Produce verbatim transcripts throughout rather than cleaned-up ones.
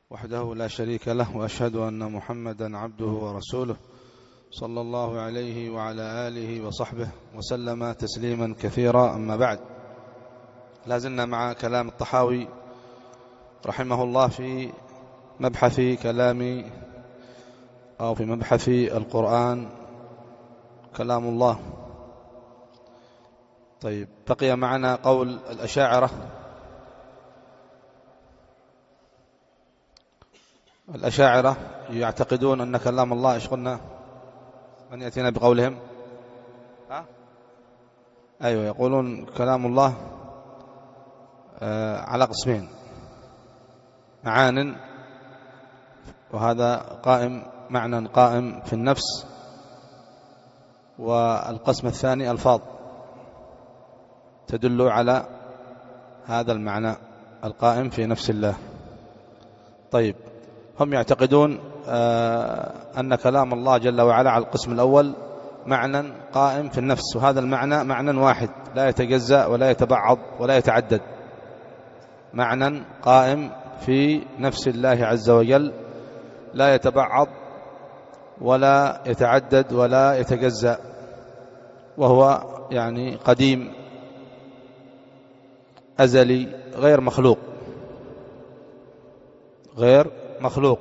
وحده لا شريك له، وأشهد أن محمدا عبده ورسوله صلى الله عليه وعلى آله وصحبه وسلم تسليما كثيرا. أما بعد، لازلنا مع كلام الطحاوي رحمه الله في مبحث كلام أو في مبحث القرآن كلام الله. طيب، بقي معنا قول الأشاعرة. الأشاعرة يعتقدون أن كلام الله، إيش قلنا؟ من يأتينا بقولهم؟ ها؟ أيوة، يقولون كلام الله آه على قسمين: معان، وهذا قائم معنى قائم في النفس، والقسم الثاني ألفاظ تدل على هذا المعنى القائم في نفس الله. طيب، هم يعتقدون آه أن كلام الله جل وعلا على القسم الأول معنى قائم في النفس، وهذا المعنى معنى واحد لا يتجزأ ولا يتبعض ولا يتعدد، معنى قائم في نفس الله عز وجل لا يتبعض ولا يتعدد ولا يتجزأ، وهو يعني قديم أزلي غير مخلوق غير مخلوق.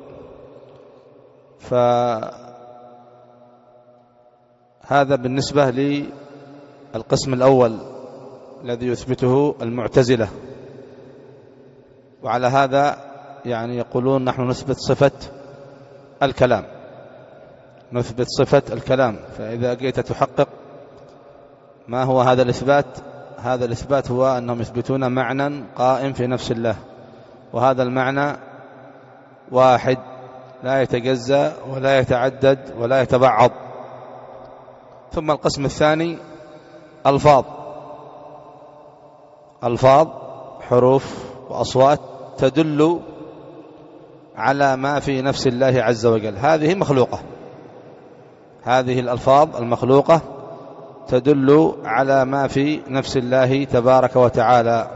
فهذا بالنسبة للقسم الأول الذي يثبته المعتزلة، وعلى هذا يعني يقولون نحن نثبت صفة الكلام، نثبت صفة الكلام. فإذا جئت تحقق ما هو هذا الإثبات، هذا الإثبات هو أنهم يثبتون معنى قائم في نفس الله، وهذا المعنى واحد لا يتجزأ ولا يتعدد ولا يتبعض. ثم القسم الثاني ألفاظ، ألفاظ حروف وأصوات تدل على ما في نفس الله عز وجل، هذه مخلوقة، هذه الألفاظ المخلوقة تدل على ما في نفس الله تبارك وتعالى.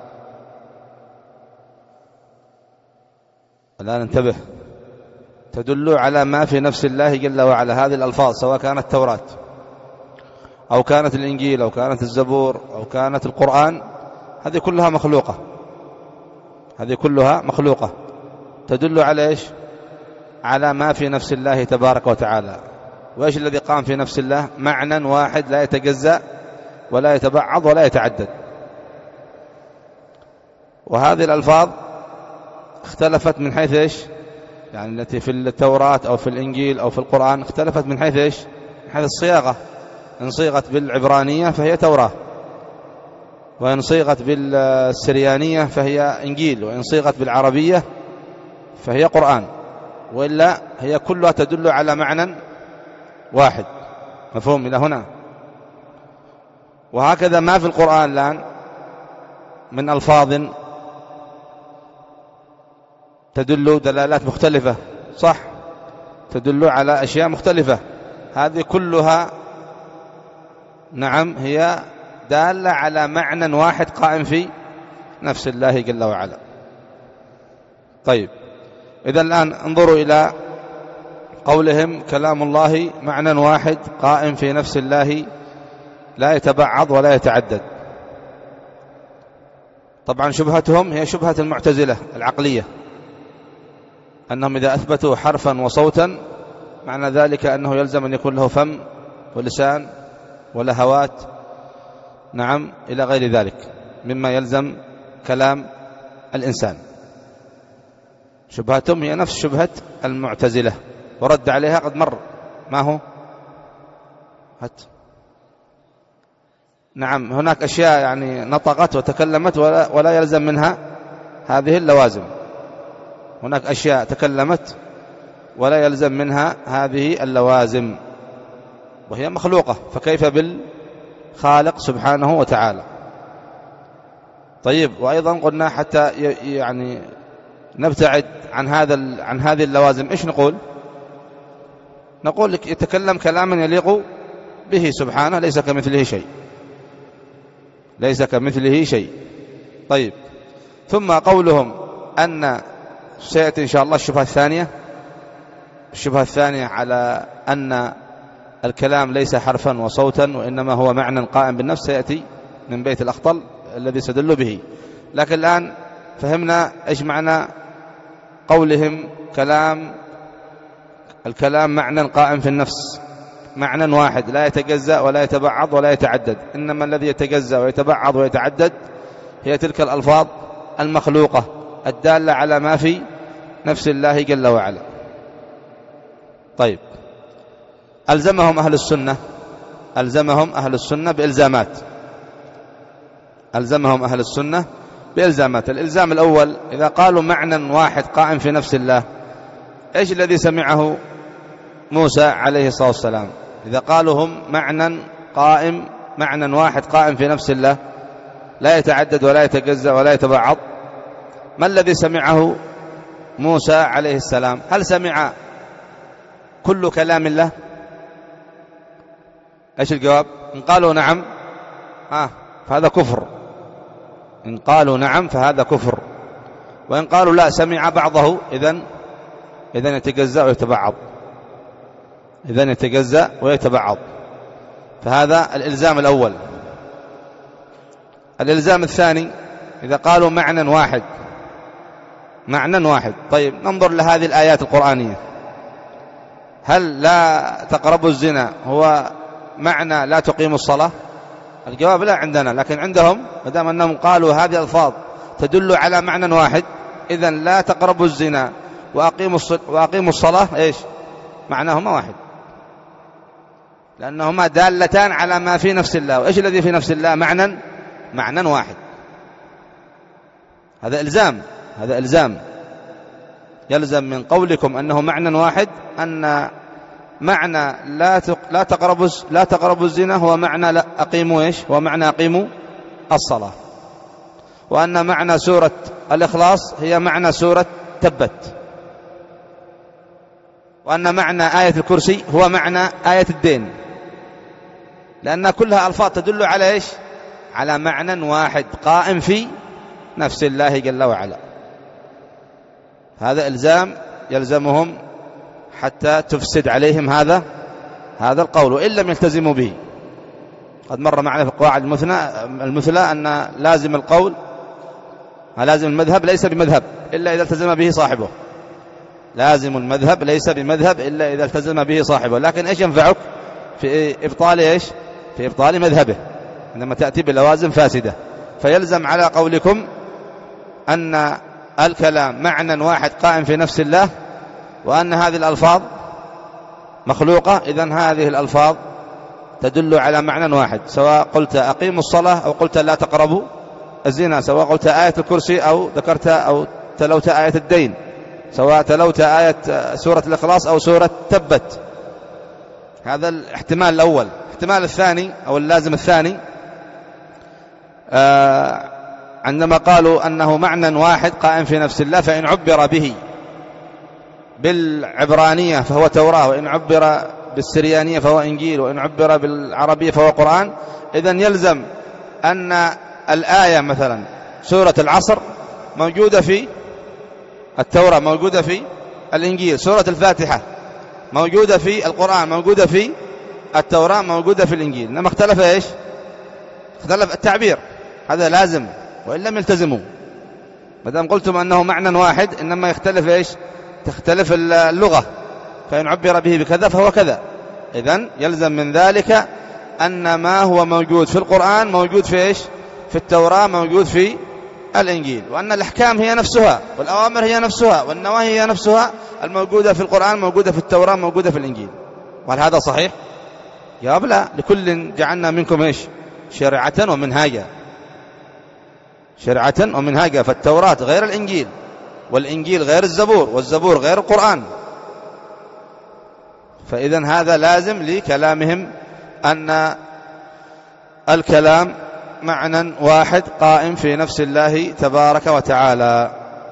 الآن انتبه، تدل على ما في نفس الله جل وعلا. هذه الألفاظ سواء كانت التوراة أو كانت الإنجيل أو كانت الزبور أو كانت القرآن، هذه كلها مخلوقة، هذه كلها مخلوقة تدل على إيش؟ على ما في نفس الله تبارك وتعالى. وإيش الذي قام في نفس الله؟ معنى واحد لا يتجزأ ولا يتبعض ولا يتعدد. وهذه الألفاظ اختلفت من حيث إيش؟ يعني التي في التوراة أو في الإنجيل أو في القرآن اختلفت من حيث إيش؟ من حيث الصياغة. إن صيغت بالعبرانية فهي توراة، وإن صيغت بالسريانية فهي إنجيل، وإن صيغت بالعربية فهي قرآن، وإلا هي كلها تدل على معنى واحد. مفهوم إلى هنا؟ وهكذا ما في القرآن الآن من ألفاظ تدل دلالات مختلفة، صح؟ تدل على أشياء مختلفة، هذه كلها نعم هي دالة على معنى واحد قائم في نفس الله جل وعلا. طيب، إذا الآن انظروا إلى قولهم كلام الله معنى واحد قائم في نفس الله لا يتبعض ولا يتعدد. طبعا شبهتهم هي شبهة المعتزلة العقلية، أنهم إذا أثبتوا حرفا وصوتا معنى ذلك أنه يلزم أن يكون له فم ولسان ولهوات، نعم، إلى غير ذلك مما يلزم كلام الإنسان. شبهتهم هي نفس شبهة المعتزلة، ورد عليها قد مر. ما هو؟ هات. نعم، هناك أشياء يعني نطقت وتكلمت ولا, ولا يلزم منها هذه اللوازم، هناك أشياء تكلمت ولا يلزم منها هذه اللوازم، وهي مخلوقة، فكيف بالخالق سبحانه وتعالى؟ طيب، وأيضا قلنا حتى يعني نبتعد عن هذا عن هذه اللوازم، إيش نقول؟ نقول لك يتكلم كلاما يليق به سبحانه، ليس كمثله شيء، ليس كمثله شيء. طيب، ثم قولهم أن سيأتي إن شاء الله الشبهة الثانية الشبهة الثانية على أن الكلام ليس حرفا وصوتا وإنما هو معنى قائم بالنفس، سيأتي من بيت الأخطل الذي سدل به. لكن الآن فهمنا إيش معنى قولهم كلام الكلام معنى قائم في النفس، معنى واحد لا يتجزأ ولا يتبعض ولا يتعدد، إنما الذي يتجزأ ويتبعض ويتعدد هي تلك الألفاظ المخلوقة الدالة على ما في نفس الله جل وعلا. طيب، ألزمهم أهل السنة ألزمهم أهل السنة بإلزامات ألزمهم أهل السنة بإلزامات. الإلزام الأول، إذا قالوا معنى واحد قائم في نفس الله، إيش الذي سمعه موسى عليه الصلاة والسلام؟ إذا قالوا هم معنى قائم معنى واحد قائم في نفس الله لا يتعدد ولا يتجزأ ولا يتبعض، ما الذي سمعه موسى عليه السلام؟ هل سمع كل كلام الله؟ إيش الجواب؟ إن قالوا نعم آه فهذا كفر، إن قالوا نعم فهذا كفر، وإن قالوا لا سمع بعضه إذن إذن يتجزأ ويتبعض إذن يتجزأ ويتبعض. فهذا الإلزام الأول. الإلزام الثاني، إذا قالوا معنى واحد معنى واحد طيب، ننظر لهذه الآيات القرآنية، هل لا تقربوا الزنا هو معنى لا تقيموا الصلاة؟ الجواب لا عندنا، لكن عندهم مدام أنهم قالوا هذه الألفاظ تدل على معنى واحد، إذن لا تقربوا الزنا وأقيموا وأقيموا الصلاة إيش معناهما واحد، لأنهما دالتان على ما في نفس الله. وإيش الذي في نفس الله؟ معنى معنى واحد. هذا إلزام هذا إلزام يلزم من قولكم أنه معنى واحد أن معنى لا لا تقربوا لا تقربوا الزنا هو معنى لا أقيموا إيش هو معنى أقيموا الصلاة، وأن معنى سورة الإخلاص هي معنى سورة تبت، وأن معنى آية الكرسي هو معنى آية الدين، لأن كلها ألفاظ تدل على إيش على معنى واحد قائم في نفس الله جل وعلا. هذا إلزام يلزمهم حتى تفسد عليهم هذا هذا القول، وإن لم يلتزموا به. قد مر معنا في القواعد المثلى أن لازم القول لازم المذهب ليس بمذهب إلا إذا التزم به صاحبه لازم المذهب ليس بمذهب إلا إذا التزم به صاحبه. لكن إيش ينفعك في إبطال إيش في إبطال مذهبه عندما تأتي بلوازم فاسدة؟ فيلزم على قولكم أن الكلام معنى واحد قائم في نفس الله، وأن هذه الألفاظ مخلوقة، إذن هذه الألفاظ تدل على معنى واحد، سواء قلت أقيموا الصلاة أو قلت لا تقربوا الزنا، سواء قلت آية الكرسي أو ذكرت أو تلوت آية الدين، سواء تلوت آية سورة الإخلاص أو سورة تبت. هذا الاحتمال الأول. الاحتمال الثاني أو اللازم الثاني، آه عندما قالوا أنه معنى واحد قائم في نفس الله، فإن عبر به بالعبرانية فهو توراة، وإن عبر بالسريانية فهو إنجيل، وإن عبر بالعربية فهو قرآن، إذن يلزم أن الآية مثلا سورة العصر موجودة في التوراة موجودة في الإنجيل، سورة الفاتحة موجودة في القرآن موجودة في التوراة موجودة في الإنجيل، إنما اختلف إيش اختلف التعبير. هذا لازم وإن لم يلتزموا، مادام قلتم أنه معنى واحد إنما يختلف إيش تختلف اللغة، فإن عبر به بكذا فهو كذا. إذن يلزم من ذلك أن ما هو موجود في القرآن موجود في إيش في التوراة موجود في الإنجيل، وأن الأحكام هي نفسها والأوامر هي نفسها والنواهي هي نفسها الموجودة في القرآن موجودة في التوراة موجودة في الإنجيل. وهل هذا صحيح؟ جواب لا. لكل جعلنا منكم إيش شريعة ومنهاجا شريعة ومنهاجا فالتوراة غير الإنجيل، والإنجيل غير الزبور، والزبور غير القرآن. فإذن هذا لازم لكلامهم أن الكلام معنى واحد قائم في نفس الله تبارك وتعالى.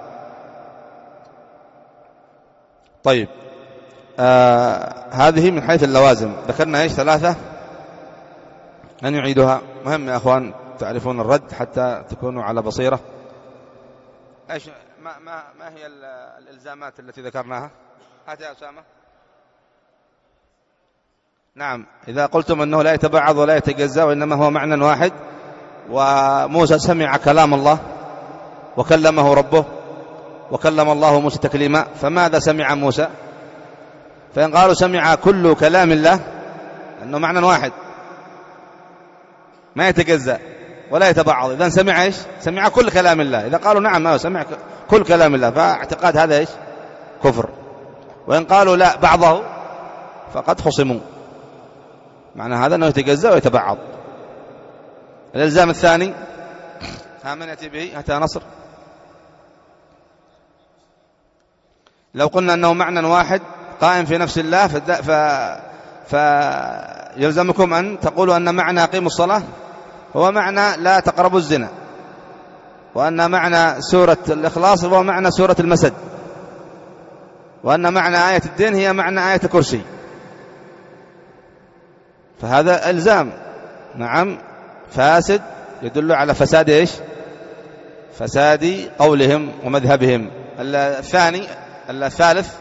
طيب، آه هذه من حيث اللوازم. ذكرنا إيش ثلاثة أن يعيدها. مهم يا أخوان تعرفون الرد حتى تكونوا على بصيرة. إيش ما, ما, ما هي الإلزامات التي ذكرناها؟ هات يا أسامة. نعم، إذا قلتم أنه لا يتبعض ولا يتجزأ وإنما هو معنى واحد، وموسى سمع كلام الله وكلمه ربه وكلم الله موسى تكليما، فماذا سمع موسى؟ فإن قالوا سمع كل كلام الله أنه معنى واحد ما يتجزأ ولا يتبعض، إذن سمع إيش؟ سمع كل كلام الله. إذا قالوا نعم ما سمع كل كلام الله فاعتقاد هذا إيش؟ كفر. وإن قالوا لا بعضه فقد خصموا، معنى هذا أنه يتجزأ ويتبعض. الإلزام الثاني، ها من يأتي به؟ أتى نصر. لو قلنا أنه معنى واحد قائم في نفس الله ف... فيلزمكم أن تقولوا أن معنى أقيموا الصلاة هو معنى لا تقربوا الزنا، وأن معنى سورة الإخلاص هو معنى سورة المسد، وأن معنى آية الدين هي معنى آية الكرسي. فهذا إلزام نعم فاسد يدل على فساد إيش؟ فساد قولهم ومذهبهم. الثاني الثالث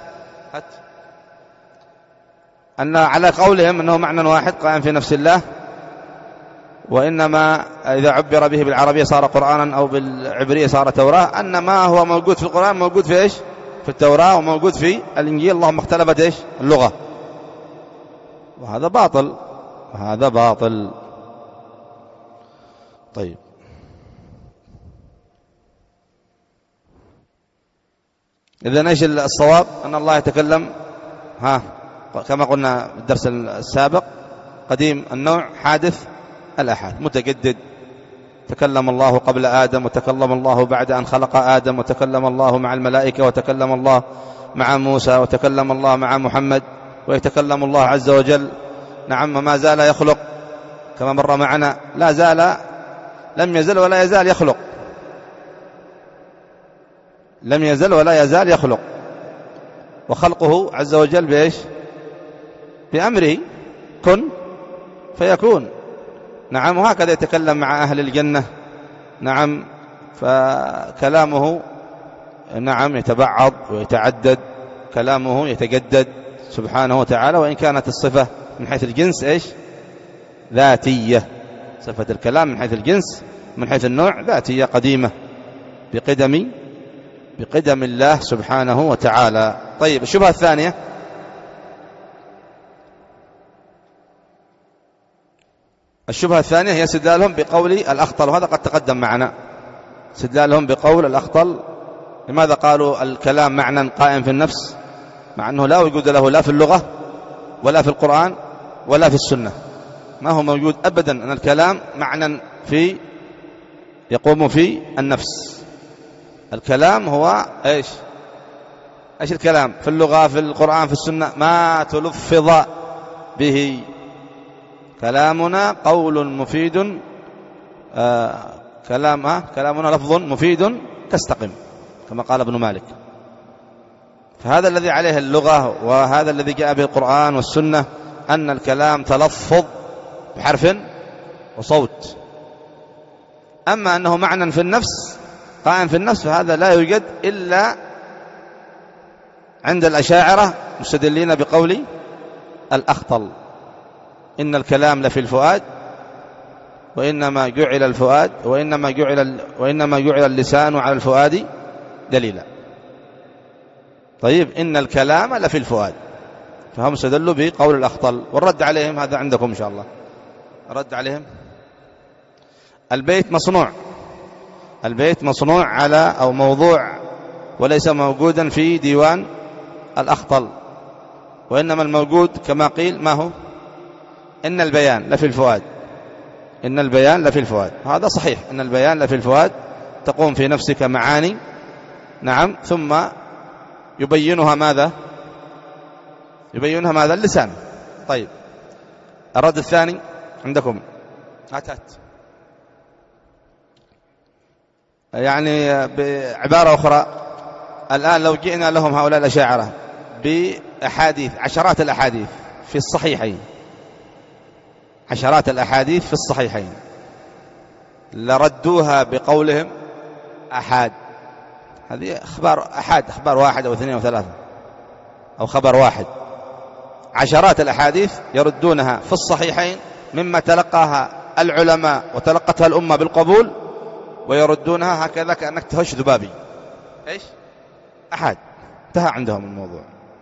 أن على قولهم أنه معنى واحد قائم في نفس الله، وإنما إذا عبر به بالعربية صار قرآنا أو بالعبرية صار توراة، أن ما هو موجود في القرآن موجود في إيش؟ في التوراة وموجود في الإنجيل، اللهم اختلفت إيش؟ اللغة. وهذا باطل، وهذا باطل. طيب، إذن إيش الصواب؟ أن الله يتكلم ها كما قلنا في الدرس السابق قديم النوع حادث الأحاد متجدد. تكلم الله قبل آدم، وتكلم الله بعد أن خلق آدم، وتكلم الله مع الملائكة، وتكلم الله مع موسى، وتكلم الله مع محمد، ويتكلم الله عز وجل نعم ما زال يخلق كما مر معنا، لا زال لم يزل ولا يزال يخلق، لم يزل ولا يزال يخلق، وخلقه عز وجل بإيش؟ بأمره كن فيكون. نعم، وهكذا يتكلم مع أهل الجنة نعم، فكلامه نعم يتبعض ويتعدد، كلامه يتجدد سبحانه وتعالى، وإن كانت الصفة من حيث الجنس إيش؟ ذاتية. صفة الكلام من حيث الجنس من حيث النوع ذاتية قديمة بقدم بقدم الله سبحانه وتعالى. طيب، الشبهة الثانية، الشبهة الثانية هي استدلالهم بقول الأخطل، وهذا قد تقدم معنا. استدلالهم بقول الأخطل، لماذا قالوا الكلام معنى قائم في النفس مع أنه لا وجود له لا في اللغة ولا في القرآن ولا في السنة؟ ما هو موجود أبدا أن الكلام معنى في يقوم في النفس. الكلام هو إيش؟ إيش الكلام؟ في اللغة في القرآن في السنة ما تلفظ به. كلامنا قول مفيد آه كلام آه كلامنا لفظ مفيد كاستقم كما قال ابن مالك. فهذا الذي عليه اللغة وهذا الذي جاء به القرآن والسنة، أن الكلام تلفظ بحرف وصوت. أما أنه معنى في النفس قائم في النفس فهذا لا يوجد إلا عند الأشاعرة مستدلين بقول الأخطل، إن الكلام لفي الفؤاد وإنما جعل الفؤاد وإنما جعل وإنما جعل اللسان على الفؤاد دليلا. طيب، إن الكلام لفي الفؤاد، فهم استدلوا بقول الأخطل. والرد عليهم هذا عندكم إن شاء الله. رد عليهم، البيت مصنوع، البيت مصنوع على أو موضوع وليس موجودا في ديوان الأخطل، وإنما الموجود كما قيل ما هو؟ إن البيان لفي الفؤاد، إن البيان لفي الفؤاد. هذا صحيح، إن البيان لفي الفؤاد، تقوم في نفسك معاني نعم، ثم يبينها ماذا؟ يبينها ماذا؟ اللسان. طيب، الرد الثاني عندكم، هات هات يعني بعبارة أخرى، الآن لو جئنا لهم هؤلاء الأشاعرة بأحاديث، عشرات الأحاديث في الصحيحين، عشرات الأحاديث في الصحيحين، لردوها بقولهم أحاد، هذه أخبار أحد، أخبار واحد أو اثنين أو ثلاثة أو خبر واحد. عشرات الأحاديث يردونها في الصحيحين مما تلقاها العلماء وتلقتها الأمة بالقبول، ويردونها هكذا كأنك تهش ذبابي. إيش؟ أحد، انتهى عندهم الموضوع.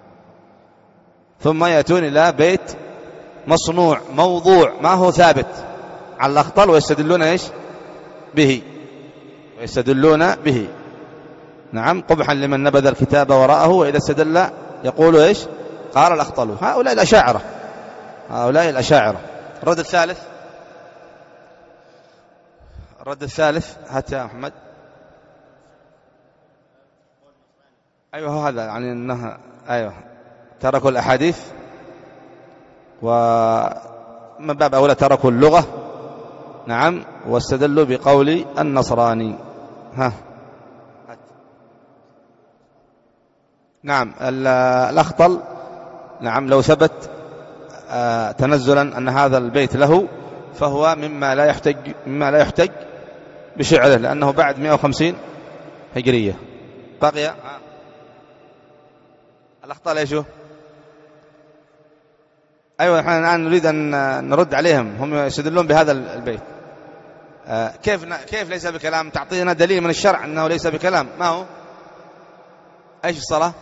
ثم يأتون إلى بيت مصنوع موضوع ما هو ثابت على الأخطل، ويستدلون إيش به، ويستدلون به. نعم، قبحا لمن نبذ الكتاب وراءه وإذا استدل يقول إيش؟ قال الأخطل. هؤلاء الأشاعرة، هؤلاء الأشاعرة. الرد الثالث، الرد الثالث هات يا محمد. أيوه هذا، يعني أنها أيوه تركوا الأحاديث، ومن باب أولى تركوا اللغة. نعم، واستدلوا بقول النصراني. ها نعم، الأخطل. نعم، لو ثبت آه تنزلا أن هذا البيت له، فهو مما لا يحتج مما لا يحتج بشعره، لأنه بعد مئة وخمسين هجرية. بقي آه. الأخطل ايشو؟ أيوة، نحن الآن نريد أن نرد عليهم. هم يستدلون بهذا البيت. آه كيف كيف ليس بكلام؟ تعطينا دليل من الشرع أنه ليس بكلام. ما هو؟ ايش الصلاة؟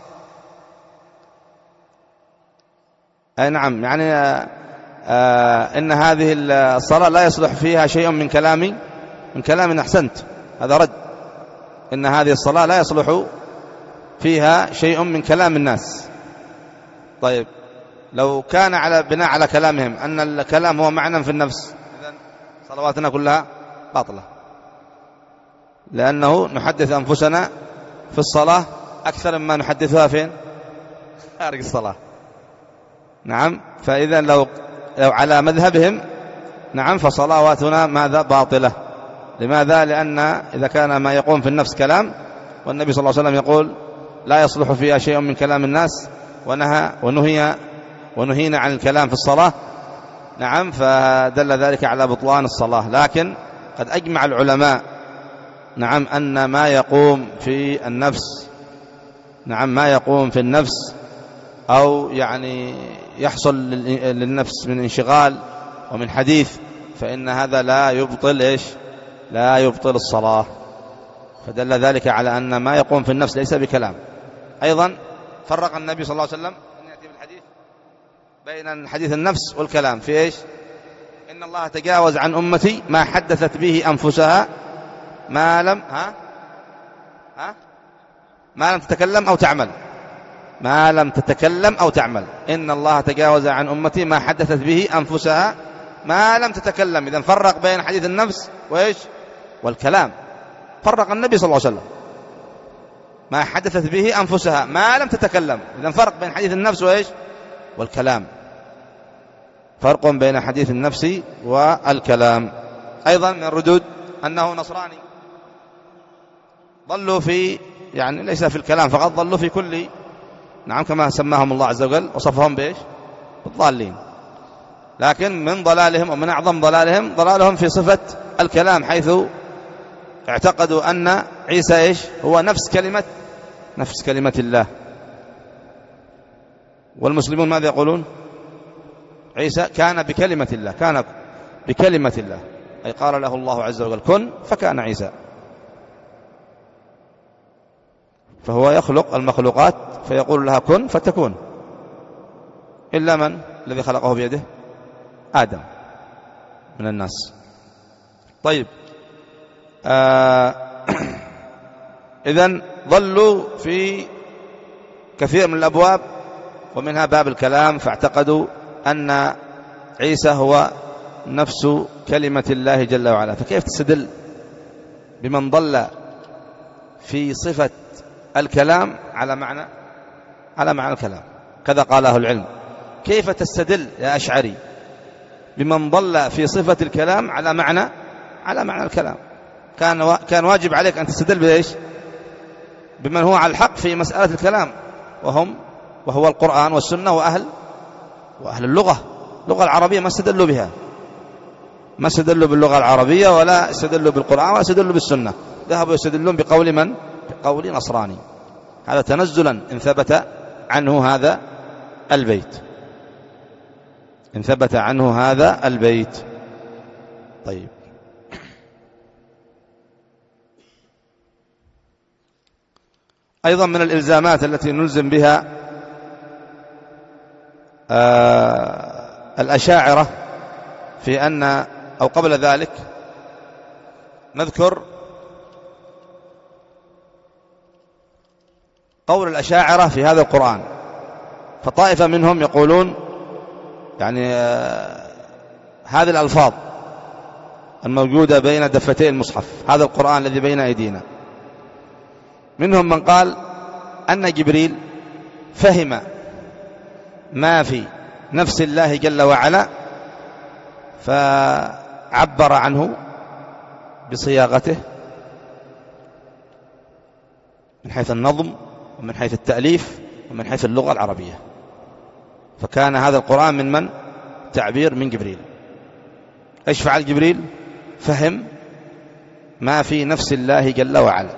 أي نعم، يعني آه آه إن هذه الصلاة لا يصلح فيها شيء من كلامي من كلام. أحسنت، هذا رد. إن هذه الصلاة لا يصلح فيها شيء من كلام الناس. طيب، لو كان على بناء على كلامهم أن الكلام هو معنى في النفس، إذن صلواتنا كلها باطلة، لأنه نحدث أنفسنا في الصلاة أكثر مما نحدثها فين؟ خارج الصلاة. نعم، فإذا لو لو على مذهبهم نعم فصلواتنا ماذا؟ باطلة. لماذا؟ لأن إذا كان ما يقوم في النفس كلام، والنبي صلى الله عليه وسلم يقول لا يصلح فيها شيء من كلام الناس، ونهى ونهي ونهينا عن الكلام في الصلاة. نعم، فدل ذلك على بطلان الصلاة. لكن قد أجمع العلماء نعم أن ما يقوم في النفس نعم ما يقوم في النفس أو يعني يحصل للنفس من انشغال ومن حديث، فإن هذا لا يبطل إيش؟ لا يبطل الصلاة. فدل ذلك على أن ما يقوم في النفس ليس بكلام. أيضا فرق النبي صلى الله عليه وسلم يأتي بالحديث بين حديث النفس والكلام في إيش؟ إن الله تجاوز عن أمتي ما حدثت به أنفسها ما لم ها ها ما لم تتكلم أو تعمل ما لم تتكلم أو تعمل. إن الله تجاوز عن أمتي ما حدثت به أنفسها ما لم تتكلم. إذن فرق بين حديث النفس وإيش؟ والكلام. فرق النبي صلى الله عليه وسلم ما حدثت به أنفسها ما لم تتكلم. إذن فرق بين حديث النفس وإيش؟ والكلام. فرق بين حديث النفس والكلام. أيضا من الردود أنه نصراني. ضلوا في يعني ليس في الكلام فقط، ضلوا في كل نعم كما سماهم الله عز وجل وصفهم بإيش؟ بالضالين. لكن من ضلالهم ومن أعظم ضلالهم ضلالهم في صفة الكلام، حيث اعتقدوا أن عيسى إيش؟ هو نفس كلمة نفس كلمة الله. والمسلمون ماذا يقولون؟ عيسى كان بكلمة الله، كان بكلمة الله، أي قال له الله عز وجل كن فكان عيسى. فهو يخلق المخلوقات فيقول لها كن فتكون، إلا من الذي خلقه بيده؟ آدم من الناس. طيب، آه إذن ضلوا في كثير من الأبواب ومنها باب الكلام، فاعتقدوا أن عيسى هو نفس كلمة الله جل وعلا. فكيف تستدل بمن ضل في صفة الكلام على معنى على معنى الكلام؟ كذا قال أهل العلم. كيف تستدل يا أشعري بمن ضل في صفة الكلام على معنى على معنى الكلام؟ كان كان واجب عليك أن تستدل بإيش؟ بمن هو على الحق في مسألة الكلام، وهم وهو القرآن والسنة وأهل وأهل اللغة. اللغة العربية ما استدلوا بها، ما استدلوا باللغة العربية ولا استدلوا بالقرآن ولا استدلوا بالسنة. ذهبوا يستدلون بقول من؟ قول نصراني. هذا تنزلا إن ثبت عنه هذا البيت، إن ثبت عنه هذا البيت. طيب، أيضا من الإلزامات التي نلزم بها آه الأشاعرة في أن، أو قبل ذلك نذكر قول الأشاعرة في هذا القرآن. فطائفة منهم يقولون يعني آه هذه الألفاظ الموجودة بين دفتي المصحف، هذا القرآن الذي بين أيدينا، منهم من قال أن جبريل فهم ما في نفس الله جل وعلا فعبر عنه بصياغته من حيث النظم ومن حيث التأليف ومن حيث اللغة العربية، فكان هذا القرآن من من؟ تعبير من جبريل. إيش فعل جبريل؟ فهم ما في نفس الله جل وعلا،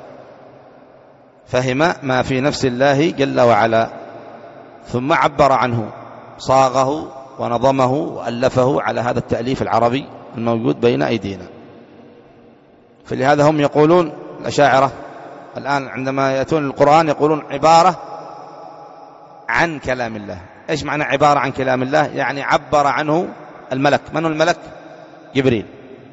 فهم ما في نفس الله جل وعلا ثم عبر عنه، صاغه ونظمه وألفه على هذا التأليف العربي الموجود بين أيدينا. فلهذا هم يقولون الأشاعرة الآن عندما يأتون القرآن يقولون عبارة عن كلام الله. إيش معنى عبارة عن كلام الله؟ يعني عبر عنه الملك. من هو الملك؟ جبريل.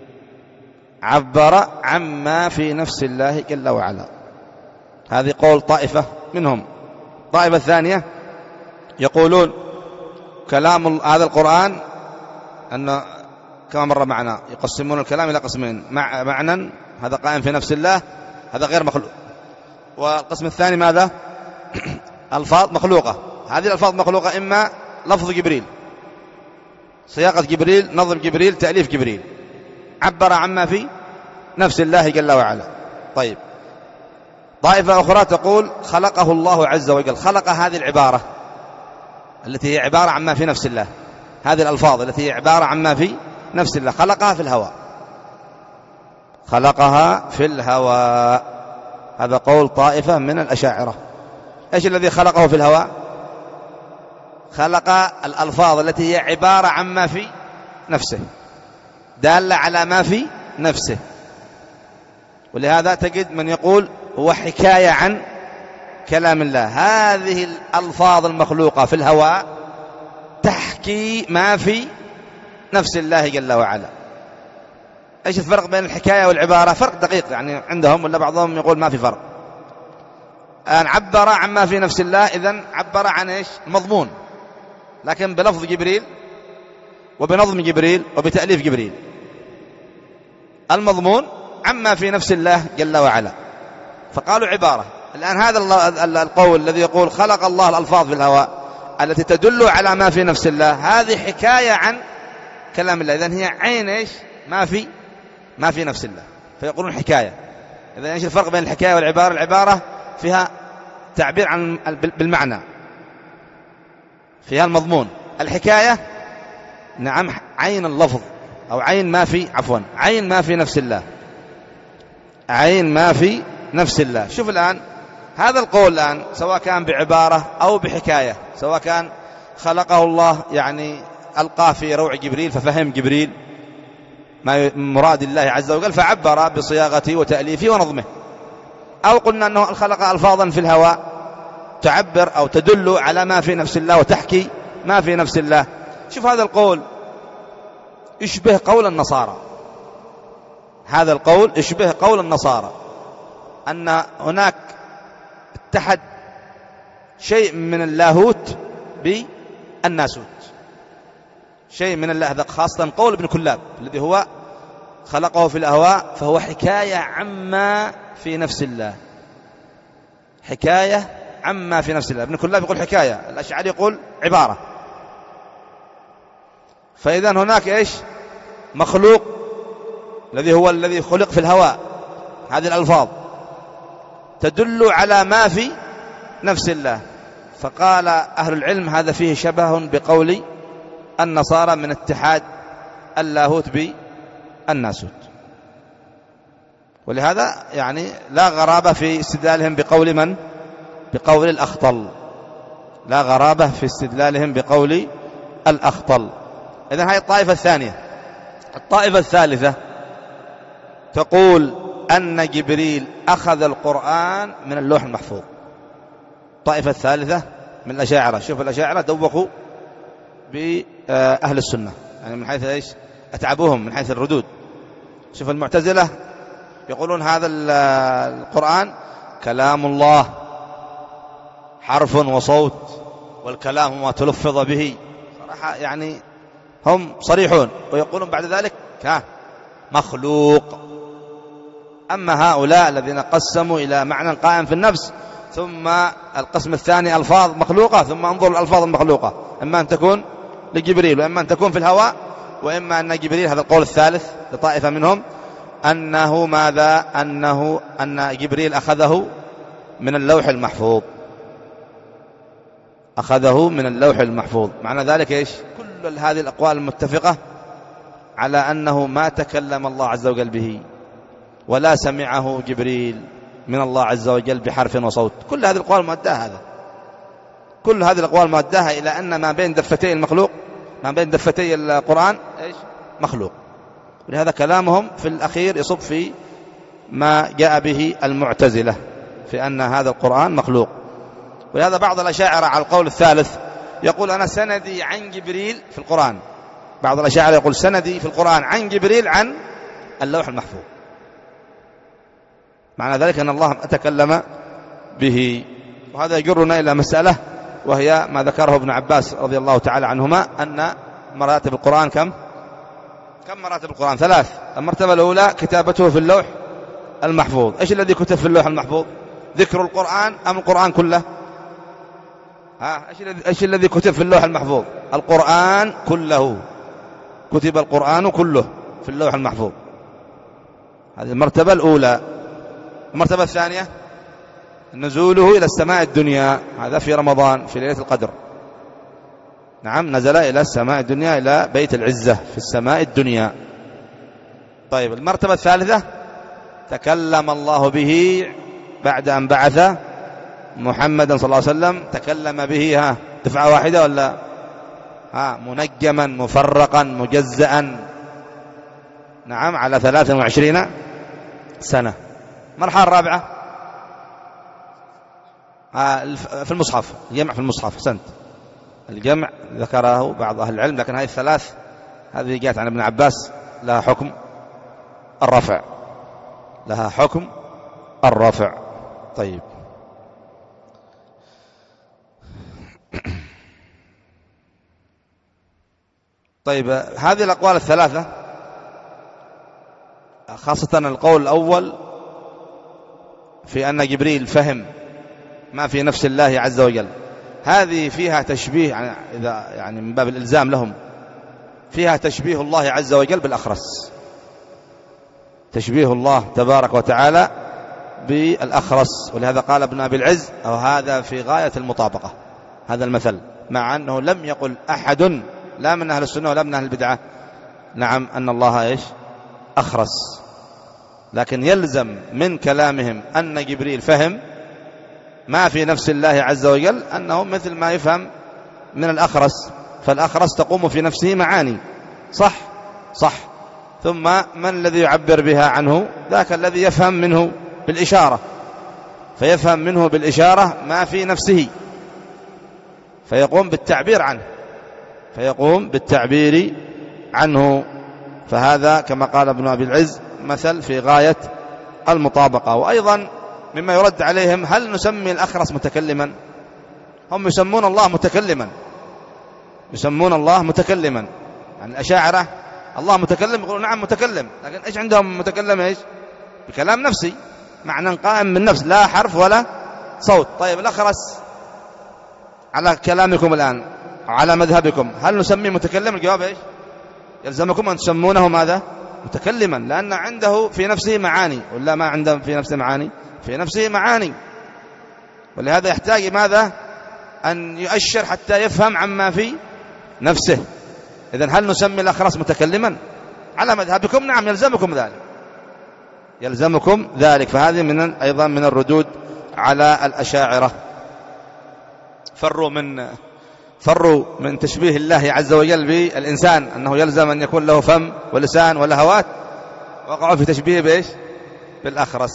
عبر عما في نفس الله جل وعلا. هذه قول طائفة منهم. طائفة الثانية يقولون كلام هذا القرآن أن كما مر معنا يقسمون الكلام إلى قسمين، مع معنى هذا قائم في نفس الله هذا غير مخلوق، والقسم الثاني ماذا؟ ألفاظ مخلوقة. هذه الألفاظ مخلوقة إما لفظ جبريل، صياغة جبريل، نظم جبريل، تأليف جبريل، عبر عما في نفس الله جل وعلا. طيب، طائفة أخرى تقول خلقه الله عز وجل، خلق هذه العبارة التي هي عبارة عما في نفس الله، هذه الألفاظ التي هي عبارة عما في نفس الله خلقها في الهواء، خلقها في الهواء. هذا قول طائفة من الأشاعرة. إيش الذي خلقه في الهواء؟ خلق الألفاظ التي هي عبارة عما في نفسه، دالة على ما في نفسه. ولهذا تجد من يقول هو حكاية عن كلام الله. هذه الألفاظ المخلوقة في الهواء تحكي ما في نفس الله جل وعلا. إيش الفرق بين الحكاية والعبارة؟ فرق دقيق يعني عندهم، ولا بعضهم يقول ما في فرق. أن عبر عما في نفس الله، إذن عبر عن إيش؟ المضمون، لكن بلفظ جبريل وبنظم جبريل وبتأليف جبريل. المضمون عما في نفس الله جل وعلا، فقالوا عبارة. الآن هذا القول الذي يقول خلق الله الألفاظ في الهواء التي تدل على ما في نفس الله، هذه حكاية عن كلام الله، إذن هي عين إيش؟ ما في ما في نفس الله، فيقولون حكاية. إذن إيش الفرق بين الحكاية والعبارة؟ العبارة فيها تعبير عن بالمعنى، فيها المضمون. الحكاية نعم عين اللفظ، أو عين ما في عفوا عين ما في نفس الله، عين ما في نفس الله. شوف الآن هذا القول الآن سواء كان بعبارة أو بحكاية، سواء كان خلقه الله يعني ألقاه في روع جبريل ففهم جبريل ما مراد الله عز وجل فعبر بصياغته وتأليفه ونظمه، أو قلنا أنه خلق ألفاظا في الهواء تعبر أو تدل على ما في نفس الله وتحكي ما في نفس الله. شوف هذا القول يشبه قول النصارى، هذا القول يشبه قول النصارى أن هناك اتحد شيء من اللاهوت بالناسوت، شيء من الله. هذا خاصة قول ابن كلاب الذي هو خلقه في الأهواء، فهو حكاية عما في نفس الله، حكاية عما في نفس الله. ابن كلاب يقول حكاية، الأشعري يقول عبارة. فإذا هناك إيش؟ مخلوق الذي هو الذي خلق في الهواء، هذه الألفاظ تدل على ما في نفس الله. فقال أهل العلم هذا فيه شبه بقول النصارى من اتحاد اللاهوت بالناسوت. ولهذا يعني لا غرابة في استدلالهم بقول من؟ بقول الأخطل. لا غرابة في استدلالهم بقول الأخطل. إذن هذه الطائفة الثانية. الطائفة الثالثة تقول أن جبريل أخذ القرآن من اللوح المحفوظ. الطائفة الثالثة من الأشاعرة. شوف الأشاعرة دوقوا بأهل السنة، يعني من حيث إيش؟ أتعبوهم من حيث الردود. شوف المعتزلة يقولون هذا القرآن كلام الله، حرف وصوت، والكلام ما تلفظ به. صراحة يعني هم صريحون، ويقولون بعد ذلك مخلوق. أما هؤلاء الذين قسموا إلى معنى قائم في النفس، ثم القسم الثاني ألفاظ مخلوقة، ثم انظر الألفاظ المخلوقة إما أن تكون لجبريل، وإما أن تكون في الهواء، وإما أن جبريل، هذا القول الثالث لطائفة منهم، أنه ماذا؟ أنه أن جبريل أخذه من اللوح المحفوظ. أخذه من اللوح المحفوظ. معنى ذلك إيش؟ كل هذه الأقوال المتفقة على أنه ما تكلم الله عز وجل به، ولا سمعه جبريل من الله عز وجل بحرف وصوت. كل هذه الأقوال مؤداة هذا كل هذه الأقوال مؤداها إلى أن ما بين دفتي المخلوق، ما بين دفتي القرآن إيش؟ مخلوق. ولهذا كلامهم في الأخير يصب في ما جاء به المعتزلة في أن هذا القرآن مخلوق. ولهذا بعض الأشاعرة على القول الثالث يقول أنا سندي عن جبريل في القرآن. بعض الأشاعرة يقول سندي في القرآن عن جبريل عن اللوح المحفوظ. معنى ذلك أن الله تكلم به. وهذا يجرنا إلى مسألة، وهي ما ذكره ابن عباس رضي الله تعالى عنهما، أن مراتب القرآن كم؟ كم مراتب القرآن؟ ثلاث. المرتبة الأولى كتابته في اللوح المحفوظ. إيش الذي كتب في اللوح المحفوظ؟ ذكر القرآن أم القرآن كله؟ ها إيش الذي كتب في اللوح المحفوظ؟ القرآن كله. كتب القرآن كله في اللوح المحفوظ. هذه المرتبة الأولى. المرتبة الثانية نزوله إلى السماء الدنيا، هذا في رمضان في ليلة القدر. نعم، نزل إلى السماء الدنيا، إلى بيت العزة في السماء الدنيا. طيب، المرتبة الثالثة تكلم الله به بعد أن بعث محمدا صلى الله عليه وسلم. تكلم به ها دفعة واحدة ولا ها منجما مفرقا مجزأ؟ نعم، على ثلاث وعشرين سنة. المرحلة الرابعة في المصحف، الجمع في المصحف. سنت الجمع ذكره بعض أهل العلم، لكن هذه الثلاث هذه جاءت عن ابن عباس لها حكم الرفع، لها حكم الرفع. طيب، طيب هذه الأقوال الثلاثة، خاصة القول الأول في أن جبريل فهم ما في نفس الله عز وجل، هذه فيها تشبيه، يعني إذا يعني من باب الإلزام لهم، فيها تشبيه الله عز وجل بالأخرس، تشبيه الله تبارك وتعالى بالأخرس. ولهذا قال ابن أبي العز أو هذا في غاية المطابقة، هذا المثل، مع أنه لم يقل أحد لا من أهل السنة ولا من أهل البدعة نعم أن الله إيش أخرس، لكن يلزم من كلامهم أن جبريل فهم ما في نفس الله عز وجل أنه مثل ما يفهم من الأخرس. فالأخرس تقوم في نفسه معاني، صح صح، ثم من الذي يعبر بها عنه؟ ذاك الذي يفهم منه بالإشارة، فيفهم منه بالإشارة ما في نفسه، فيقوم بالتعبير عنه فيقوم بالتعبير عنه. فهذا كما قال ابن أبي العز مثل في غاية المطابقة. وأيضا مما يرد عليهم، هل نسمي الأخرس متكلما؟ هم يسمون الله متكلما، يسمون الله متكلما. يعني الأشاعرة الله متكلم، يقولون نعم متكلم، لكن إيش عندهم متكلم؟ إيش؟ بكلام نفسي، معنى قائم من نفس، لا حرف ولا صوت. طيب الأخرس على كلامكم الآن، على مذهبكم، هل نسميه متكلم؟ الجواب إيش؟ يلزمكم أن تسمونه ماذا؟ متكلما، لأن عنده في نفسه معاني، ولا ما عنده في نفسه معاني؟ في نفسه معاني. ولهذا يحتاج ماذا؟ أن يؤشر حتى يفهم عما في نفسه. إذن هل نسمي الأخرس متكلما؟ على مذهبكم نعم، يلزمكم ذلك. يلزمكم ذلك. فهذه من أيضا من الردود على الأشاعرة. فروا من فروا من تشبيه الله عز وجل بالإنسان أنه يلزم أن يكون له فم ولسان ولهوات، وقعوا في تشبيه بإيش؟ بالأخرس،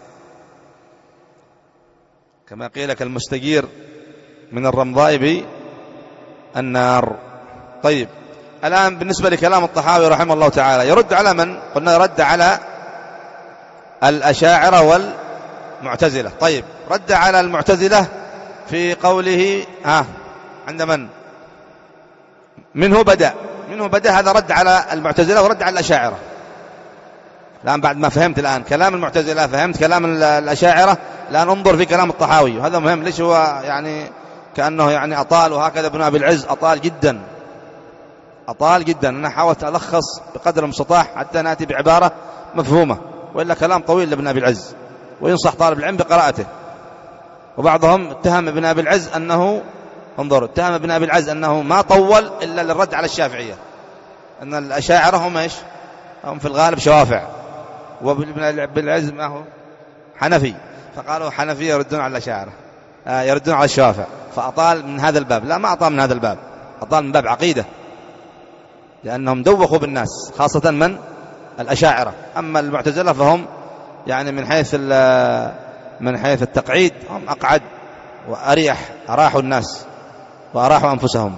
كما قيل كالمستجير من الرمضاء بالنار. طيب، الآن بالنسبة لكلام الطحاوي رحمه الله تعالى، يرد على من؟ قلنا يرد على الأشاعرة والمعتزلة. طيب، رد على المعتزلة في قوله ها عند من؟ منه بدأ منه بدأ هذا رد على المعتزلة ورد على الأشاعرة. الآن بعد ما فهمت الآن كلام المعتزلة، فهمت كلام الأشاعرة، الآن انظر في كلام الطحاوي، وهذا مهم. ليش هو يعني كأنه يعني أطال، وهكذا ابن أبي العز أطال جدا أطال جدا. أنا حاولت ألخص بقدر المستطاع حتى نأتي بعبارة مفهومة، وإلا كلام طويل لابن أبي العز، وينصح طالب العلم بقراءته. وبعضهم اتهم ابن أبي العز أنه انظروا اتهم ابن أبي العز أنه ما طول إلا للرد على الشافعية، أن الأشاعرة هم إيش؟ هم في الغالب شوافع، وابن أبي العز ما هو حنفي، فقالوا حنفي يردون على الأشاعرة، آه يردون على الشوافع، فأطال من هذا الباب. لا، ما أطال من هذا الباب، أطال من باب عقيدة، لأنهم دوخوا بالناس، خاصة من الأشاعرة. أما المعتزلة فهم يعني من حيث من حيث التقعيد هم أقعد وأريح، أراحوا الناس وأراحوا أنفسهم،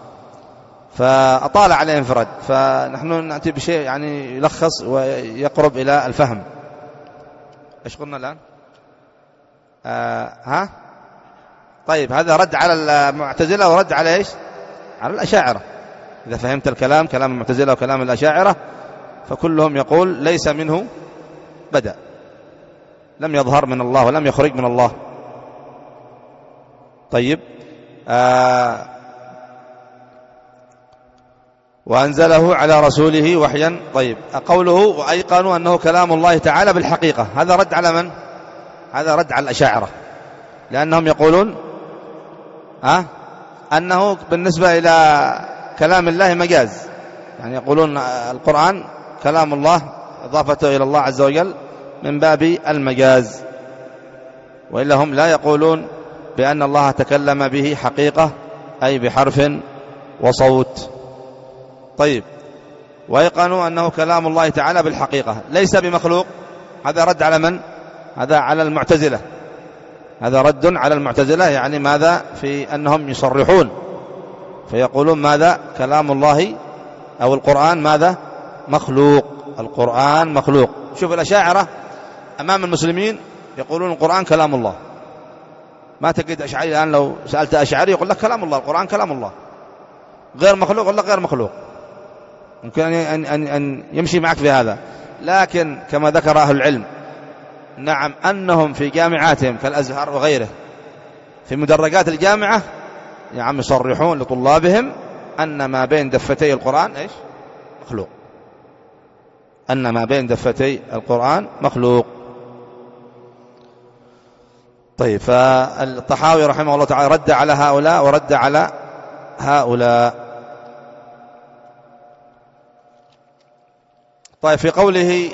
فأطال عليهم فرد. فنحن نأتي بشيء يعني يلخص ويقرب إلى الفهم. إيش قلنا الآن؟ آه ها طيب، هذا رد على المعتزلة ورد على إيش؟ على الأشاعرة. إذا فهمت الكلام، كلام المعتزلة وكلام الأشاعرة، فكلهم يقول ليس منه بدأ، لم يظهر من الله ولم يخرج من الله. طيب، آه وأنزله على رسوله وحيا. طيب، قوله وأيقنوا أنه كلام الله تعالى بالحقيقة، هذا رد على من؟ هذا رد على الأشاعرة، لأنهم يقولون ها أنه بالنسبة إلى كلام الله مجاز، يعني يقولون القرآن كلام الله إضافته إلى الله عز وجل من باب المجاز، وإلا هم لا يقولون بأن الله تكلم به حقيقة، أي بحرف وصوت. طيب، ويقنوا أنه كلام الله تعالى بالحقيقة ليس بمخلوق، هذا رد على من؟ هذا على المعتزلة، هذا رد على المعتزلة، يعني ماذا؟ في أنهم يصرحون فيقولون ماذا؟ كلام الله أو القرآن ماذا؟ مخلوق، القرآن مخلوق. شوف الأشاعرة أمام المسلمين يقولون القرآن كلام الله، ما تجد أشعري الآن لو سألت أشعري يقول لك كلام الله، القرآن كلام الله، غير مخلوق يقول لك غير مخلوق، ممكن أن, أن, أن يمشي معك في هذا. لكن كما ذكر أهل العلم، نعم أنهم في جامعاتهم كالأزهر وغيره في مدرجات الجامعة يعني يصرحون لطلابهم أن ما بين دفتي القرآن إيش؟ مخلوق، أن ما بين دفتي القرآن مخلوق. طيب، فالطحاوي رحمه الله تعالى رد على هؤلاء ورد على هؤلاء. طيب، في قوله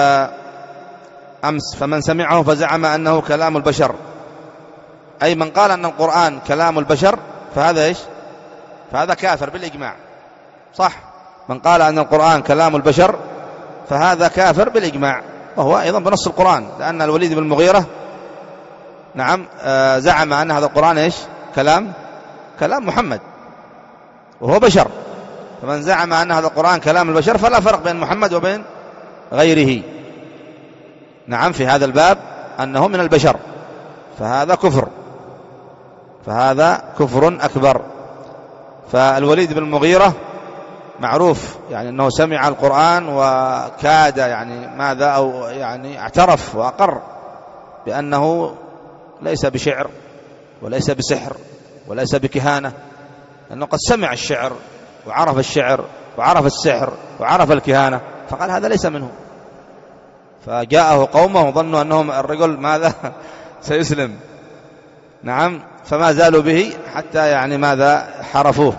أمس فمن سمعه فزعم أنه كلام البشر، أي من قال أن القرآن كلام البشر فهذا إيش؟ فهذا كافر بالإجماع، صح؟ من قال أن القرآن كلام البشر فهذا كافر بالإجماع، وهو أيضا بنص القرآن، لأن الوليد بن المغيرة نعم زعم أن هذا القرآن إيش؟ كلام كلام محمد وهو بشر. فمن زعم أن هذا القرآن كلام البشر فلا فرق بين محمد وبين غيره، نعم، في هذا الباب أنه من البشر، فهذا كفر، فهذا كفر أكبر. فالوليد بن المغيرة معروف يعني أنه سمع القرآن وكاد يعني ماذا أو يعني اعترف وأقر بأنه ليس بشعر وليس بسحر وليس بكهانة، لأنه قد سمع الشعر وعرف الشعر وعرف السحر وعرف الكهانة، فقال هذا ليس منه. فجاءه قومه وظنوا أنهم الرجل ماذا سيسلم، نعم، فما زالوا به حتى يعني ماذا حرفوه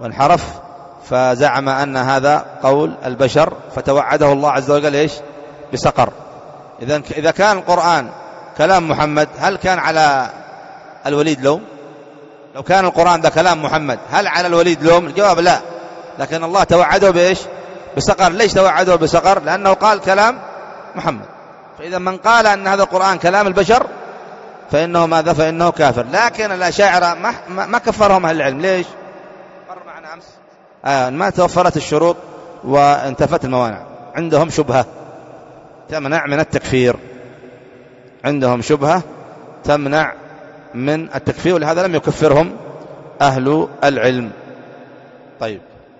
وانحرف، فزعم أن هذا قول البشر، فتوعده الله عز وجل إيش؟ بسقر. إذن إذا كان القرآن كلام محمد هل كان على الوليد لوم؟ لو كان القرآن ذا كلام محمد هل على الوليد لوم؟ الجواب لا، لكن الله توعده بإيش؟ بسقر. ليش توعده بسقر؟ لأنه قال كلام محمد. فإذا من قال أن هذا القرآن كلام البشر فإنه ماذا؟ فإنه كافر. لكن الأشاعرة ما, ما كفرهم أهل العلم. ليش؟ مر معنا أمس آه ما توفرت الشروط وانتفت الموانع. عندهم شبهة تمنع من التكفير، عندهم شبهة تمنع من التكفير، ولهذا لم يكفرهم أهل العلم. طيب،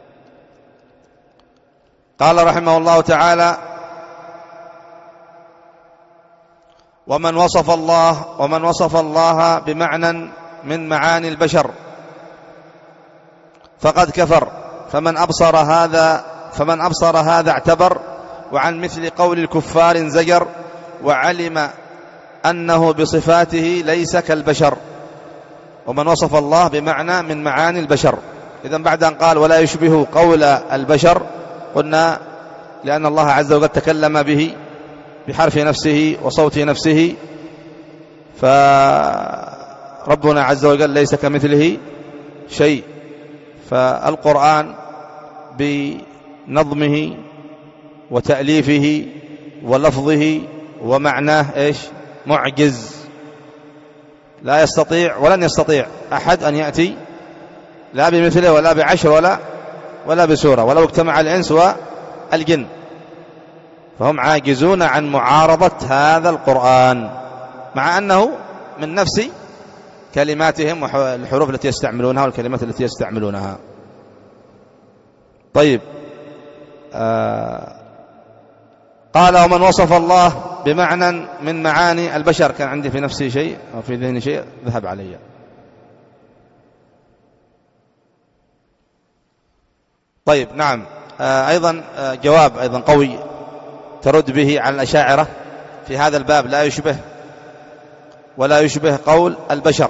قال رحمه الله تعالى: ومن وصف الله ومن وصف الله بمعنى من معاني البشر فقد كفر، فمن أبصر هذا فمن أبصر هذا اعتبر، وعن مثل قول الكفار انزجر، وعلم أنه بصفاته ليس كالبشر. ومن وصف الله بمعنى من معاني البشر، إذن بعد أن قال ولا يشبه قول البشر، قلنا لأن الله عز وجل تكلم به بحرف نفسه وصوت نفسه، فربنا عز وجل ليس كمثله شيء. فالقرآن بنظمه وتأليفه ولفظه ومعناه إيش؟ معجز، لا يستطيع ولن يستطيع أحد أن يأتي لا بمثله ولا بعشر ولا ولا بسورة، ولو اجتمع الإنس والجن، فهم عاجزون عن معارضة هذا القرآن، مع أنه من نفس كلماتهم والحروف التي يستعملونها والكلمات التي يستعملونها. طيب، آه قال ومن وصف الله بمعنى من معاني البشر. كان عندي في نفسي شيء أو في ذهني شيء ذهب علي. طيب، نعم، آه أيضا آه جواب أيضا قوي ترد به على الأشاعرة في هذا الباب: لا يشبه ولا يشبه قول البشر.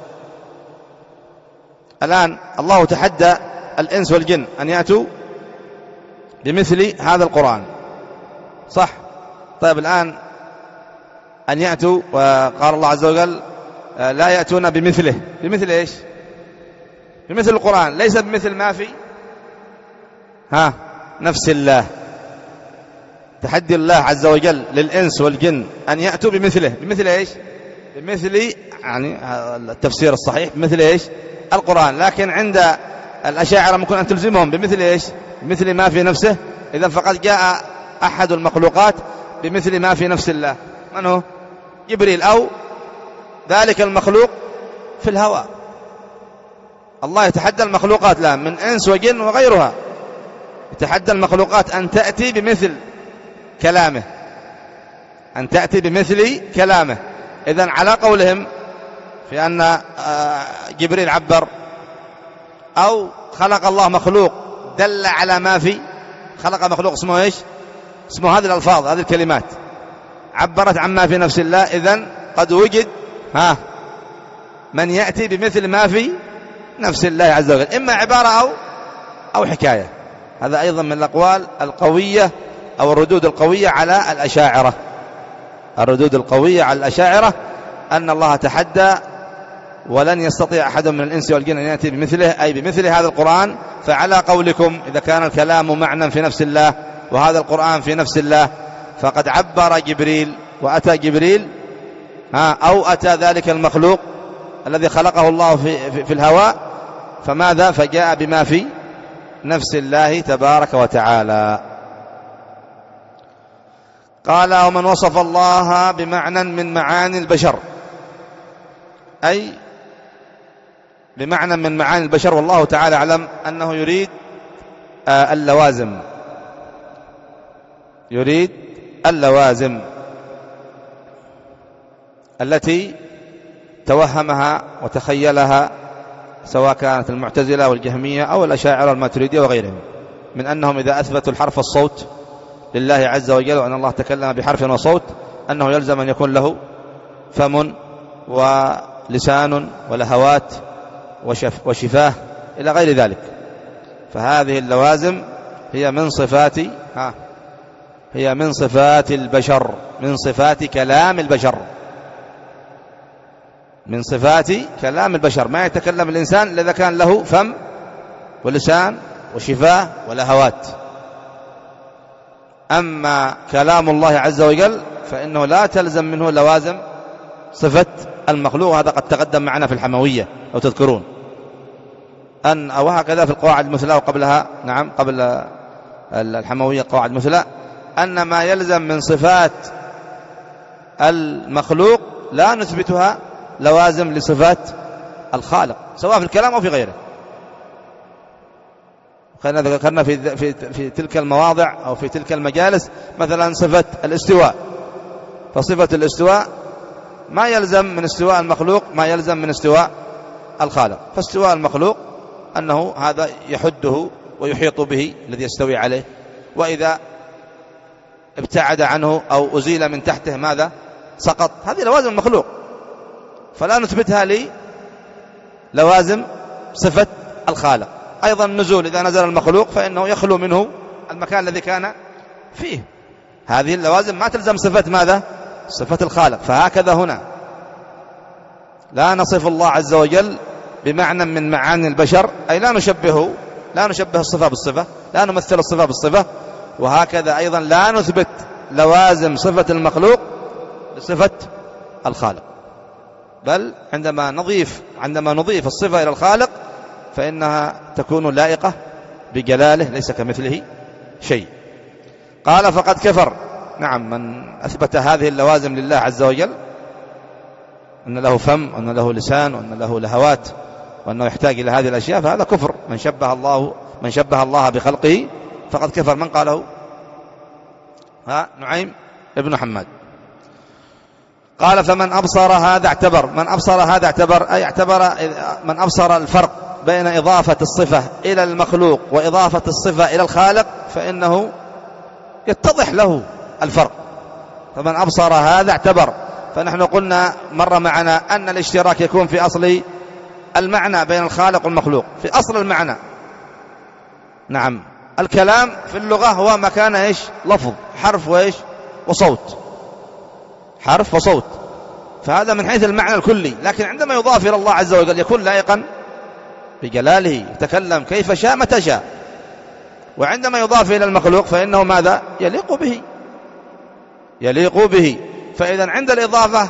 الآن الله تحدى الإنس والجن أن يأتوا بمثل هذا القرآن، صح؟ طيب، الآن أن يأتوا، وقال الله عز وجل لا يأتون بمثله. بمثل إيش؟ بمثل القرآن، ليس بمثل ما في ها نفس الله. تحدي الله عز وجل للإنس والجن أن يأتوا بمثله. بمثل إيش؟ بمثل، يعني التفسير الصحيح بمثل إيش؟ القرآن. لكن عند الأشاعرة ممكن أن تلزمهم بمثل إيش؟ بمثل ما في نفسه. إذن فقد جاء أحد المخلوقات بمثل ما في نفس الله. من هو؟ جبريل، أو ذلك المخلوق في الهواء. الله يتحدى المخلوقات لا من إنس وجن وغيرها، يتحدى المخلوقات أن تأتي بمثل كلامه، أن تأتي بمثل كلامه. إذن على قولهم في أن جبريل عبر أو خلق الله مخلوق دل على ما في، خلق مخلوق اسمه إيش؟ اسمه هذه الألفاظ، هذه الكلمات عبرت عما في نفس الله. إذن قد وجد ها من يأتي بمثل ما في نفس الله عز وجل، إما عبارة أو أو حكاية. هذا أيضا من الأقوال القوية أو الردود القوية على الأشاعرة. الردود القوية على الأشاعرة أن الله تحدى ولن يستطيع أحد من الإنس والجن أن يأتي بمثله، أي بمثل هذا القرآن. فعلى قولكم إذا كان الكلام معنى في نفس الله وهذا القرآن في نفس الله، فقد عبر جبريل وأتى جبريل ها أو أتى ذلك المخلوق الذي خلقه الله في, في, في الهواء، فماذا؟ فجاء بما في نفس الله تبارك وتعالى. قال ومن وصف الله بمعنى من معاني البشر، أي بمعنى من معاني البشر، والله تعالى أعلم أنه يريد اللوازم، يريد اللوازم التي توهمها وتخيلها سواء كانت المعتزلة والجهمية أو الأشاعرة والماتريدية وغيرهم، من أنهم إذا أثبتوا الحرف الصوت لله عز وجل وأن الله تكلم بحرف وصوت أنه يلزم أن يكون له فم ولسان ولهوات وشف وشفاه إلى غير ذلك. فهذه اللوازم هي من صفات ها هي من صفات البشر، من صفات كلام البشر، من صفات كلام البشر. ما يتكلم الإنسان إلا إذا كان له فم ولسان وشفاه ولهوات. أما كلام الله عز وجل فإنه لا تلزم منه لوازم صفة المخلوق، هذا قد تقدم معنا في الحموية لو تذكرون، أن أو هكذا في القواعد المثلى وقبلها، نعم قبل الحموية قواعد مثلى، أن ما يلزم من صفات المخلوق لا نثبتها لوازم لصفات الخالق، سواء في الكلام أو في غيره. ذكرنا في, في, في تلك المواضع أو في تلك المجالس مثلا صفة الاستواء، فصفة الاستواء ما يلزم من استواء المخلوق ما يلزم من استواء الخالق. فاستواء المخلوق أنه هذا يحده ويحيط به الذي يستوي عليه، وإذا ابتعد عنه أو أزيل من تحته ماذا؟ سقط. هذه لوازم المخلوق، فلا نثبتها لي لوازم صفة الخالق. أيضا النزول، إذا نزل المخلوق فإنه يخلو منه المكان الذي كان فيه. هذه اللوازم ما تلزم صفة ماذا؟ صفة الخالق. فهكذا هنا لا نصف الله عز وجل بمعنى من معاني البشر، أي لا نشبهه لا نشبه الصفة بالصفة، لا نمثل الصفة بالصفة. وهكذا أيضا لا نثبت لوازم صفة المخلوق بصفة الخالق، بل عندما نضيف عندما نضيف الصفة إلى الخالق فإنها تكون لائقة بجلاله، ليس كمثله شيء. قال فقد كفر. نعم، من أثبت هذه اللوازم لله عز وجل، أن له فم وأن له لسان وأن له لهوات وأنه يحتاج إلى هذه الأشياء، فهذا كفر. من شبه الله من شبه الله بخلقه فقد كفر. من قاله؟ ها نعيم ابن حماد. قال فمن أبصر هذا اعتبر. من أبصر هذا اعتبر أي اعتبر من أبصر الفرق بين إضافة الصفة إلى المخلوق وإضافة الصفة إلى الخالق فإنه يتضح له الفرق. فمن أبصر هذا اعتبر. فنحن قلنا مر معنا أن الاشتراك يكون في أصل المعنى بين الخالق والمخلوق، في أصل المعنى. نعم، الكلام في اللغة هو مكان إيش؟ لفظ، حرف وإيش؟ وصوت، حرف وصوت. فهذا من حيث المعنى الكلي، لكن عندما يضاف إلى الله عز وجل يكون لائقا بجلاله، يتكلم كيف شاء متى شاء. وعندما يضاف إلى المخلوق فإنه ماذا؟ يليق به يليق به. فإذا عند الإضافة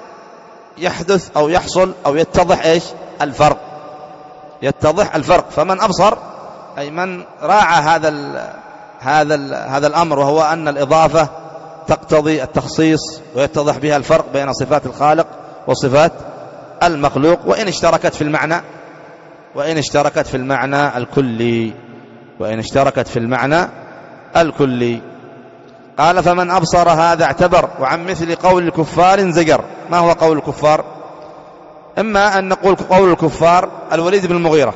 يحدث أو يحصل أو يتضح إيش؟ الفرق، يتضح الفرق. فمن أبصر أي من راعى هذا ال هذا ال هذا الأمر، وهو أن الإضافة تقتضي التخصيص ويتضح بها الفرق بين صفات الخالق وصفات المخلوق، وإن اشتركت في المعنى وإن اشتركت في المعنى الكلي وإن اشتركت في المعنى الكلي. قال فمن أبصر هذا اعتبر. وعن مثل قول الكفار زجر. ما هو قول الكفار؟ إما أن نقول قول الكفار الوليد بن المغيرة.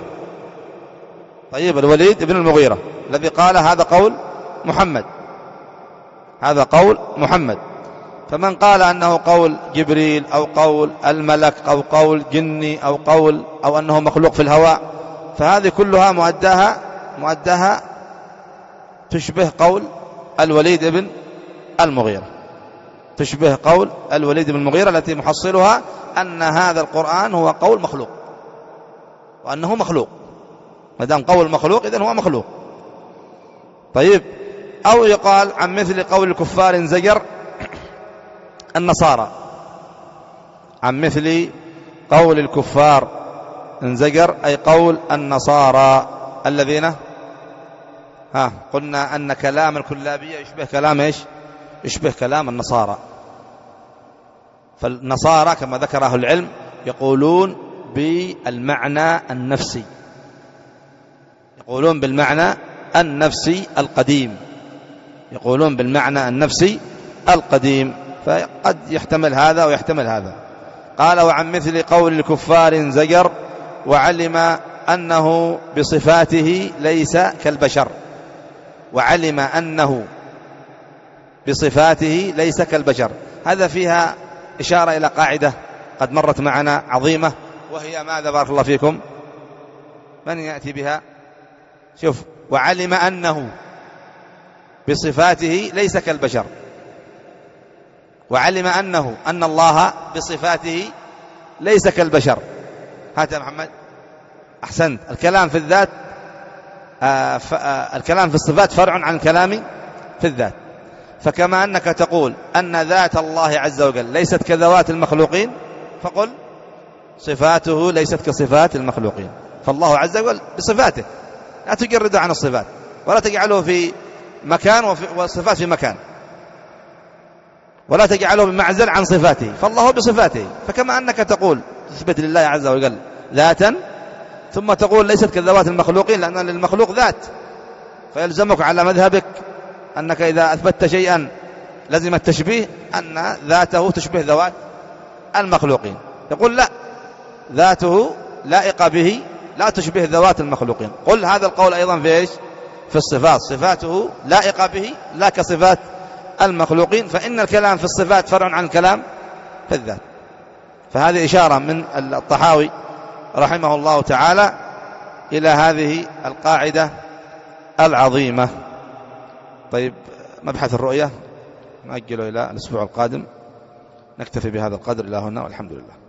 طيب، الوليد بن المغيرة الذي قال هذا قول محمد، هذا قول محمد. فمن قال أنه قول جبريل أو قول الملك أو قول جني أو قول أو أنه مخلوق في الهواء، فهذه كلها مؤداها مؤداها تشبه قول الوليد بن المغيرة، تشبه قول الوليد بن المغيرة التي محصلها أن هذا القرآن هو قول مخلوق، وأنه مخلوق. ما دام قول مخلوق إذن هو مخلوق. طيب، أو يقال عن مثل قول الكفار زجر النصارى. عن مثل قول الكفار انزجر أي قول النصارى الذين ها قلنا أن كلام الكلابية يشبه كلام إيش؟ يشبه كلام النصارى. فالنصارى كما ذكر أهل العلم يقولون بالمعنى النفسي، يقولون بالمعنى النفسي القديم، يقولون بالمعنى النفسي القديم. فقد يحتمل هذا ويحتمل هذا. قال وعن مثل قول الكفار زجر وعلم أنه بصفاته ليس كالبشر. وعلم أنه بصفاته ليس كالبشر. هذا فيها إشارة إلى قاعدة قد مرت معنا عظيمة، وهي ماذا بارك الله فيكم؟ من يأتي بها؟ شوف، وعلم أنه بصفاته ليس كالبشر، وعلم أنه أن الله بصفاته ليس كالبشر. هات يا محمد، أحسنت. الكلام في الذات آه آه الكلام في الصفات فرع عن الكلام في الذات. فكما أنك تقول أن ذات الله عز وجل ليست كذوات المخلوقين، فقل صفاته ليست كصفات المخلوقين. فالله عز وجل بصفاته، لا تجرده عن الصفات ولا تجعله في مكان والصفات في مكان، ولا تجعله بمعزل عن صفاته، فالله بصفاته. فكما أنك تقول تثبت لله عز وجل ذاتا ثم تقول ليست كذوات المخلوقين، لأن للمخلوق ذات، فيلزمك على مذهبك أنك إذا أثبتت شيئا لازم التشبيه أن ذاته تشبه ذوات المخلوقين. يقول لا، ذاته لائقة به لا تشبه ذوات المخلوقين. قل هذا القول أيضا في إيش؟ في الصفات، صفاته لائقة به لا كصفات المخلوقين، فإن الكلام في الصفات فرع عن الكلام في الذات. فهذه إشارة من الطحاوي رحمه الله تعالى إلى هذه القاعدة العظيمة. طيب، مبحث الرؤية نأجله إلى الأسبوع القادم، نكتفي بهذا القدر إلى هنا والحمد لله.